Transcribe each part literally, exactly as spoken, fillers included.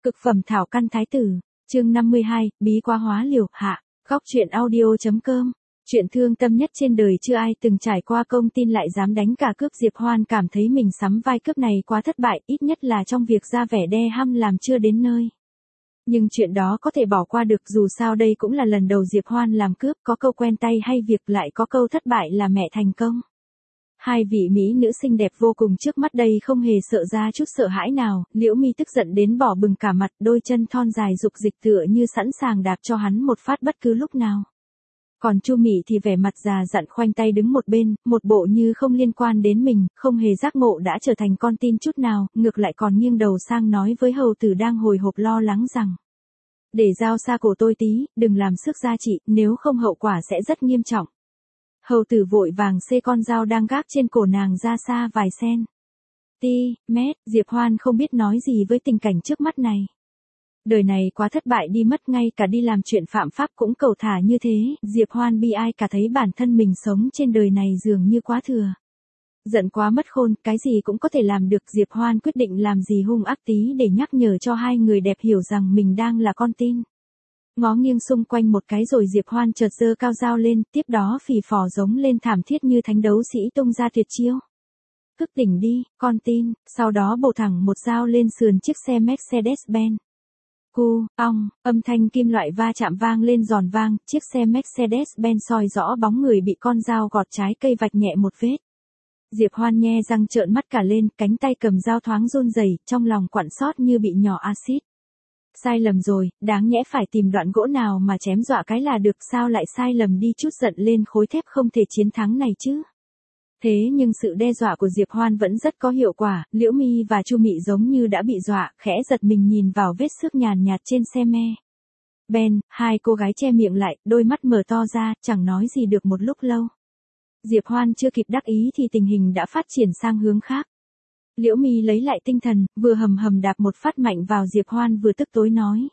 Cực phẩm thảo căn thái tử, chương năm mươi hai, bí quá hóa liều, hạ, góc truyện audio.com. Chuyện thương tâm nhất trên đời chưa ai từng trải qua, công tin lại dám đánh cả cướp. Diệp Hoan cảm thấy mình sắm vai cướp này quá thất bại, ít nhất là trong việc ra vẻ đe hăm làm chưa đến nơi. Nhưng chuyện đó có thể bỏ qua được, dù sao đây cũng là lần đầu Diệp Hoan làm cướp, có câu quen tay hay việc, lại có câu thất bại là mẹ thành công. Hai vị mỹ nữ xinh đẹp vô cùng trước mắt đây không hề sợ ra chút sợ hãi nào. Liễu Mi tức giận đến đỏ bừng cả mặt, đôi chân thon dài dục dịch tựa như sẵn sàng đạp cho hắn một phát bất cứ lúc nào. Còn Chu Mị thì vẻ mặt già dặn khoanh tay đứng một bên, một bộ như không liên quan đến mình, không hề giác ngộ đã trở thành con tin chút nào, ngược lại còn nghiêng đầu sang nói với hầu tử đang hồi hộp lo lắng rằng: để dao xa cổ tôi tí, đừng làm sức gia chị, nếu không hậu quả sẽ rất nghiêm trọng. Hầu tử vội vàng xê con dao đang gác trên cổ nàng ra xa vài sen. Ti, mét, Diệp Hoan không biết nói gì với tình cảnh trước mắt này. Đời này quá thất bại đi mất, ngay cả đi làm chuyện phạm pháp cũng cầu thả như thế. Diệp Hoan bi ai cả thấy bản thân mình sống trên đời này dường như quá thừa. Giận quá mất khôn, cái gì cũng có thể làm được. Diệp Hoan quyết định làm gì hung ác tí để nhắc nhở cho hai người đẹp hiểu rằng mình đang là con tin. Ngó nghiêng xung quanh một cái rồi Diệp Hoan chợt giơ cao dao lên, tiếp đó phì phò giống lên thảm thiết như thánh đấu sĩ tung ra tuyệt chiêu. Thức tỉnh đi, con tin, sau đó bổ thẳng một dao lên sườn chiếc xe Mercedes-Benz. Cu, ong, âm thanh kim loại va chạm vang lên giòn vang, chiếc xe Mercedes-Benz soi rõ bóng người bị con dao gọt trái cây vạch nhẹ một vết. Diệp Hoan nhe răng trợn mắt cả lên, cánh tay cầm dao thoáng run rẩy, trong lòng quặn xót như bị nhỏ axit. Sai lầm rồi, đáng nhẽ phải tìm đoạn gỗ nào mà chém dọa cái là được, sao lại sai lầm đi chút giận lên khối thép không thể chiến thắng này chứ. Thế nhưng sự đe dọa của Diệp Hoan vẫn rất có hiệu quả. Liễu Mi và Chu Mị giống như đã bị dọa, khẽ giật mình nhìn vào vết xước nhàn nhạt trên xe me. Ben, hai cô gái che miệng lại, đôi mắt mở to ra, chẳng nói gì được một lúc lâu. Diệp Hoan chưa kịp đắc ý thì tình hình đã phát triển sang hướng khác. Liễu Mi lấy lại tinh thần, vừa hầm hầm đạp một phát mạnh vào Diệp Hoan vừa tức tối nói: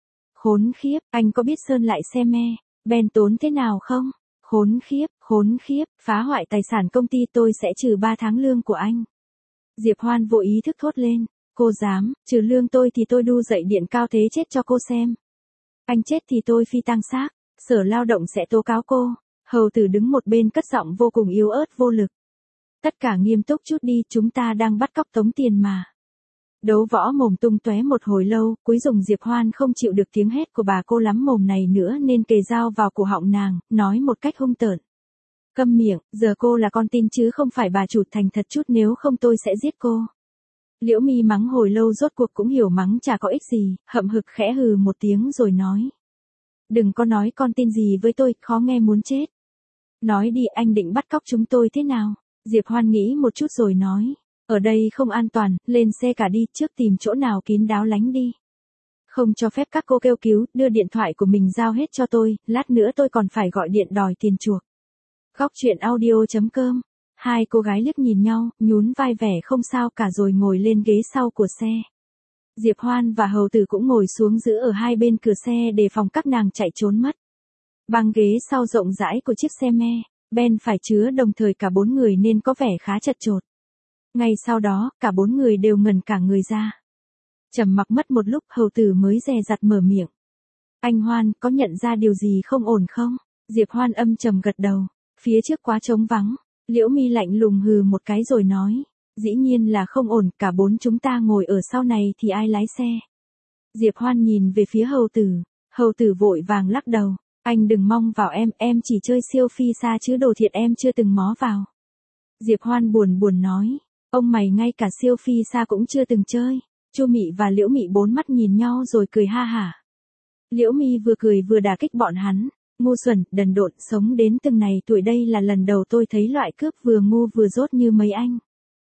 khốn khiếp, anh có biết sơn lại xe me, Ben tốn thế nào không? Khốn khiếp, khốn khiếp, phá hoại tài sản công ty tôi sẽ trừ ba tháng lương của anh. Diệp Hoan vô ý thức thốt lên: cô dám, trừ lương tôi thì tôi đu dậy điện cao thế chết cho cô xem. Anh chết thì tôi phi tang xác, Sở Lao động sẽ tố cáo cô. Hầu tử đứng một bên cất giọng vô cùng yếu ớt vô lực: tất cả nghiêm túc chút đi, chúng ta đang bắt cóc tống tiền mà. Đấu võ mồm tung tóe một hồi lâu, cuối cùng Diệp Hoan không chịu được tiếng hét của bà cô lắm mồm này nữa nên kề dao vào cổ họng nàng, nói một cách hung tợn: câm miệng, giờ cô là con tin chứ không phải bà chủ, thành thật chút nếu không tôi sẽ giết cô. Liễu Mi mắng hồi lâu rốt cuộc cũng hiểu mắng chả có ích gì, hậm hực khẽ hừ một tiếng rồi nói: đừng có nói con tin gì với tôi, khó nghe muốn chết. Nói đi, anh định bắt cóc chúng tôi thế nào? Diệp Hoan nghĩ một chút rồi nói: ở đây không an toàn, lên xe cả đi, trước tìm chỗ nào kín đáo lánh đi. Không cho phép các cô kêu cứu, đưa điện thoại của mình giao hết cho tôi, lát nữa tôi còn phải gọi điện đòi tiền chuộc. Góc truyện audio.com. Hai cô gái liếc nhìn nhau, nhún vai vẻ không sao cả rồi ngồi lên ghế sau của xe. Diệp Hoan và hầu tử cũng ngồi xuống giữ ở hai bên cửa xe để phòng các nàng chạy trốn mất. Băng ghế sau rộng rãi của chiếc xe me Ben phải chứa đồng thời cả bốn người nên có vẻ khá chật chội. Ngay sau đó, cả bốn người đều ngẩn cả người ra. Trầm mặc mất một lúc, hầu tử mới dè dặt mở miệng: anh Hoan, có nhận ra điều gì không ổn không? Diệp Hoan âm trầm gật đầu. Phía trước quá trống vắng. Liễu Mi lạnh lùng hừ một cái rồi nói: dĩ nhiên là không ổn, cả bốn chúng ta ngồi ở sau này thì ai lái xe? Diệp Hoan nhìn về phía hầu tử. Hầu tử vội vàng lắc đầu: anh đừng mong vào em, em chỉ chơi siêu phi xa chứ đồ thiệt em chưa từng mó vào. Diệp Hoan buồn buồn nói: ông mày ngay cả siêu phi xa cũng chưa từng chơi. Chu Mị và Liễu Mị bốn mắt nhìn nhau rồi cười ha hả. Liễu Mi vừa cười vừa đả kích bọn hắn: ngu xuẩn, đần độn, sống đến từng này tuổi đây là lần đầu tôi thấy loại cướp vừa ngu vừa dốt như mấy anh.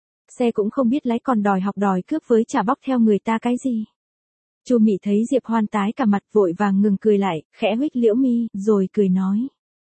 Xe cũng không biết lái còn đòi học đòi cướp với chả bóc theo người ta cái gì. Chu Mị thấy Diệp Hoan tái cả mặt vội vàng ngừng cười lại, khẽ huých Liễu Mi, rồi cười nói: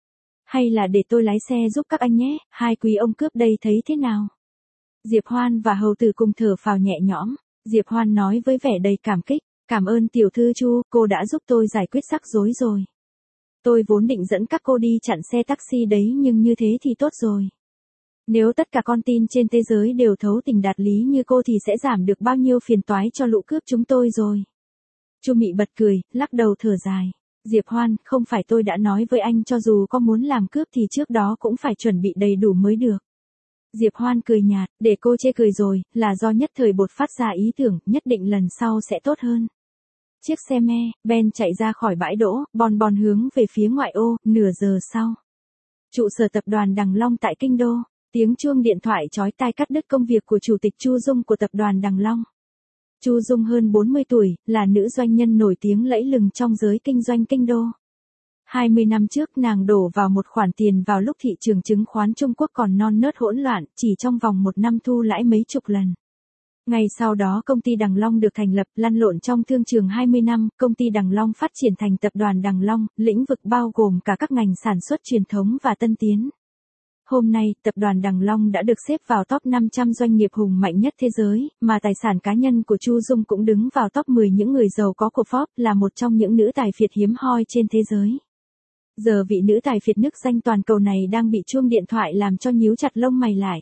hay là để tôi lái xe giúp các anh nhé, hai quý ông cướp đây thấy thế nào? Diệp Hoan và hầu tử cùng thở phào nhẹ nhõm. Diệp Hoan nói với vẻ đầy cảm kích: cảm ơn tiểu thư Chu, cô đã giúp tôi giải quyết rắc rối rồi. Tôi vốn định dẫn các cô đi chặn xe taxi đấy nhưng như thế thì tốt rồi. Nếu tất cả con tin trên thế giới đều thấu tình đạt lý như cô thì sẽ giảm được bao nhiêu phiền toái cho lũ cướp chúng tôi rồi. Chu Mị bật cười, lắc đầu thở dài. Diệp Hoan, không phải tôi đã nói với anh cho dù có muốn làm cướp thì trước đó cũng phải chuẩn bị đầy đủ mới được. Diệp Hoan cười nhạt, để cô chê cười rồi, là do nhất thời bột phát ra ý tưởng, nhất định lần sau sẽ tốt hơn. Chiếc xe me, Ben chạy ra khỏi bãi đỗ, bon bon hướng về phía ngoại ô, nửa giờ sau. Trụ sở tập đoàn Đằng Long tại Kinh Đô, tiếng chuông điện thoại chói tai cắt đứt công việc của Chủ tịch Chu Dung của tập đoàn Đằng Long. Chu Dung hơn bốn mươi tuổi, là nữ doanh nhân nổi tiếng lẫy lừng trong giới kinh doanh Kinh Đô. hai mươi năm trước nàng đổ vào một khoản tiền vào lúc thị trường chứng khoán Trung Quốc còn non nớt hỗn loạn, chỉ trong vòng một năm thu lãi mấy chục lần. Ngay sau đó công ty Đằng Long được thành lập, lăn lộn trong thương trường hai mươi năm, công ty Đằng Long phát triển thành tập đoàn Đằng Long, lĩnh vực bao gồm cả các ngành sản xuất truyền thống và tân tiến. Hôm nay, tập đoàn Đằng Long đã được xếp vào top năm trăm doanh nghiệp hùng mạnh nhất thế giới, mà tài sản cá nhân của Chu Dung cũng đứng vào top mười những người giàu có của Forbes, là một trong những nữ tài phiệt hiếm hoi trên thế giới. Giờ vị nữ tài phiệt nức danh toàn cầu này đang bị chuông điện thoại làm cho nhíu chặt lông mày lại.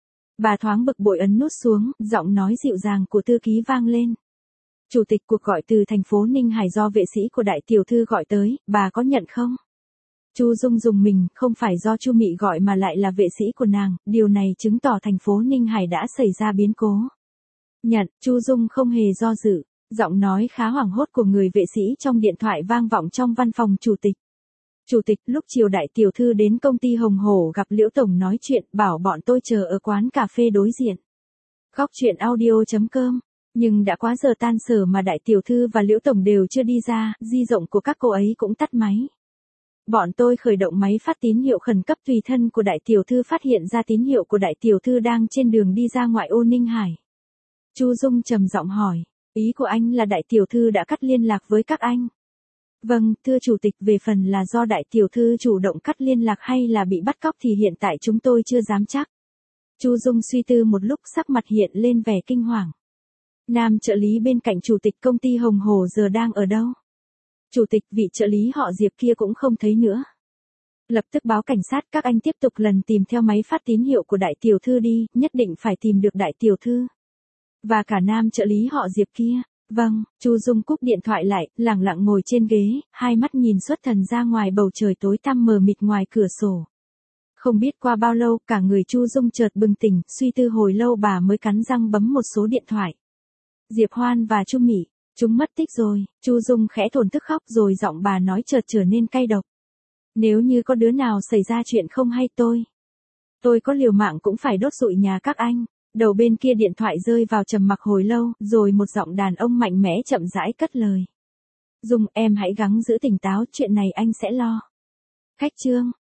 Bà thoáng bực bội ấn nút xuống, giọng nói dịu dàng của thư ký vang lên. Chủ tịch, cuộc gọi từ thành phố Ninh Hải do vệ sĩ của đại tiểu thư gọi tới, bà có nhận không? Chu Dung dùng mình, không phải do Chu Mị gọi mà lại là vệ sĩ của nàng, điều này chứng tỏ thành phố Ninh Hải đã xảy ra biến cố. Nhận, Chu Dung không hề do dự, giọng nói khá hoảng hốt của người vệ sĩ trong điện thoại vang vọng trong văn phòng chủ tịch. Chủ tịch, lúc chiều đại tiểu thư đến công ty Hồng Hổ gặp Liễu Tổng nói chuyện, bảo bọn tôi chờ ở quán cà phê đối diện. Góc chuyện audio chấm com. Nhưng đã quá giờ tan sở mà đại tiểu thư và Liễu Tổng đều chưa đi ra, di động của các cô ấy cũng tắt máy. Bọn tôi khởi động máy phát tín hiệu khẩn cấp, tùy thân của đại tiểu thư phát hiện ra tín hiệu của đại tiểu thư đang trên đường đi ra ngoại ô Ninh Hải. Chu Dung trầm giọng hỏi, ý của anh là đại tiểu thư đã cắt liên lạc với các anh? Vâng, thưa chủ tịch, về phần là do đại tiểu thư chủ động cắt liên lạc hay là bị bắt cóc thì hiện tại chúng tôi chưa dám chắc. Chu Dung suy tư một lúc, sắc mặt hiện lên vẻ kinh hoàng. Nam trợ lý bên cạnh chủ tịch công ty Hồng Hổ giờ đang ở đâu? Chủ tịch, vị trợ lý họ Diệp kia cũng không thấy nữa. Lập tức báo cảnh sát, các anh tiếp tục lần tìm theo máy phát tín hiệu của đại tiểu thư đi, nhất định phải tìm được đại tiểu thư. Và cả nam trợ lý họ Diệp kia. Vâng, Chu Dung cúp điện thoại lại, lẳng lặng ngồi trên ghế, hai mắt nhìn xuất thần ra ngoài bầu trời tối tăm mờ mịt ngoài cửa sổ. Không biết qua bao lâu, cả người Chu Dung chợt bừng tỉnh, suy tư hồi lâu bà mới cắn răng bấm một số điện thoại. Diệp Hoan và Chu Mị, chúng mất tích rồi. Chu Dung khẽ thổn thức khóc rồi giọng bà nói chợt trở nên cay độc. Nếu như có đứa nào xảy ra chuyện không hay tôi, tôi có liều mạng cũng phải đốt rụi nhà các anh. Đầu bên kia điện thoại rơi vào trầm mặc hồi lâu, rồi một giọng đàn ông mạnh mẽ chậm rãi cất lời. Dung, em hãy gắng giữ tỉnh táo, chuyện này anh sẽ lo. Khách trương,